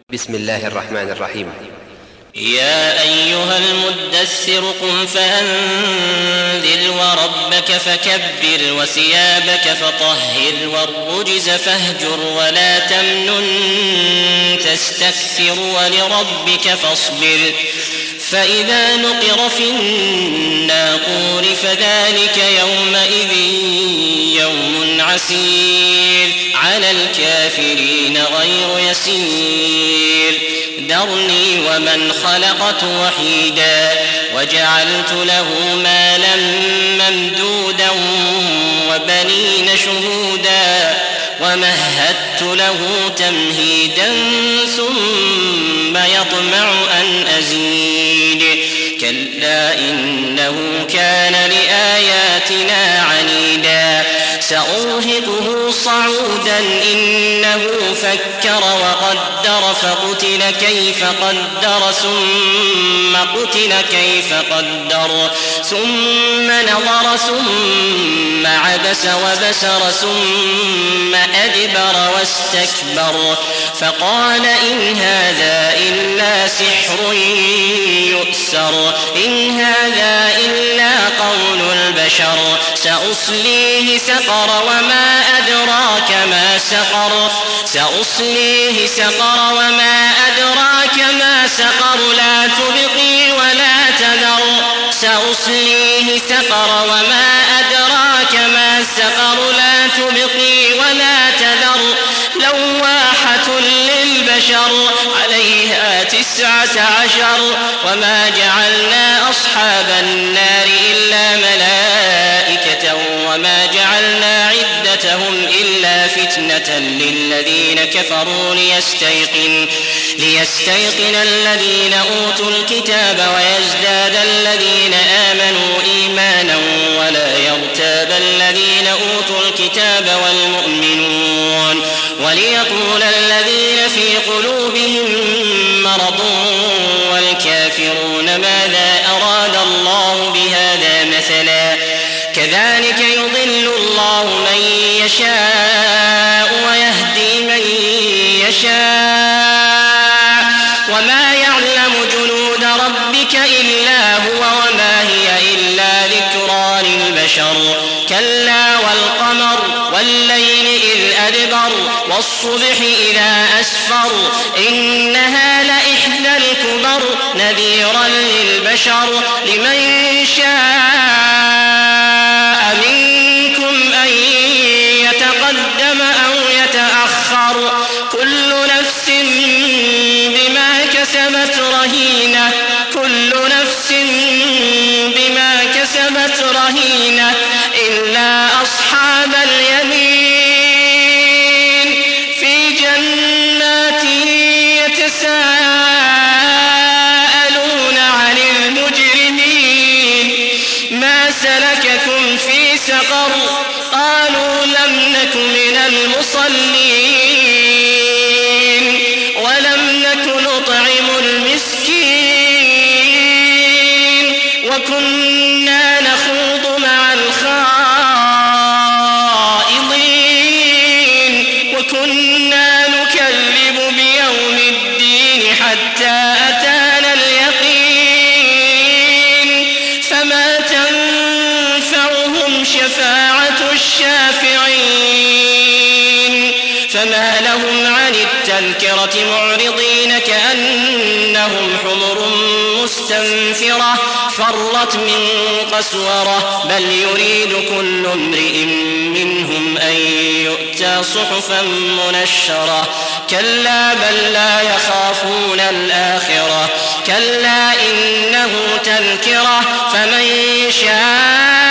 بسم الله الرحمن الرحيم. يا أيها المدثر قم فأنذر وربك فكبر وثيابك فطهر والرجز فاهجر ولا تمنن تستكثر ولربك فاصبر فإذا نقر في الناقور فذلك يومئذ يوم عسير على الكافرين غير يسير ذرني ومن خلقت وحيدا وجعلت له مالا ممدودا وبنين شهودا ومهدت له تمهيدا ثم يطمع أن أزيد كلا إنه كان لآياتنا عنيدا سأرهقه صعودا إنه فكر وقدر فقتل كيف قدر ثم قتل كيف قدر ثم نظر ثم عبس وبسر ثم أدبر واستكبر فقال إن هذا إلا سحر يؤثر إن هذا إلا قول البشر سأصليه سقر وما أدراك ما سقر سأصليه سقر وما أدراك ما سقر لا تبقي ولا تذر سأصليه سقر وما أدراك ما سقر لا تبقي ولا تذر لواحة للبشر عليها 19 وما جعلنا أصحاب النار إلا ملائكة وما جعلنا عدتهم إلا فتنة للذين كفروا ليستيقن الذين أوتوا الكتاب ويزداد الذين آمنوا إيمانا ولا يرتاب الذين أوتوا الكتاب والمؤمنون وليقول الذين في قلوبهم مرض والكافرون ماذا أراد الله بهذا مثلا كذلك يضل الله من يشاء ويهدي من يشاء وما يعلم جنود ربك إلا هو وما هي إلا ذكرى للبشر كلا والقمر والليل إذ أدبر والصبح إذا أسفر إنها لإحدى الكبر نذيرا للبشر لمن شاء منكم أن يتقدم أو يتأخر كل نفس بما كسبت رهينة كل نفس بما كسبت رهينة إلا أصحاب اليمين في جنات يتساءلون عن المجرمين ما سلككم في سقر قالوا لم نك من المصلين ولم نك نطعم المسكين وكنا نخوض مع الخائضين وكنا نكذب بيوم الدين حتى أتانا اليقين فما تنفعهم شفاعة الشافعين فما لهم عن التذكرة معرضين كأنهم حمر مستنفرة فرت من قسورة بل يريد كل امرئ منهم أن يؤتى صحفا منشرة كلا بل لا يخافون الآخرة كلا إنه تذكرة فمن شاء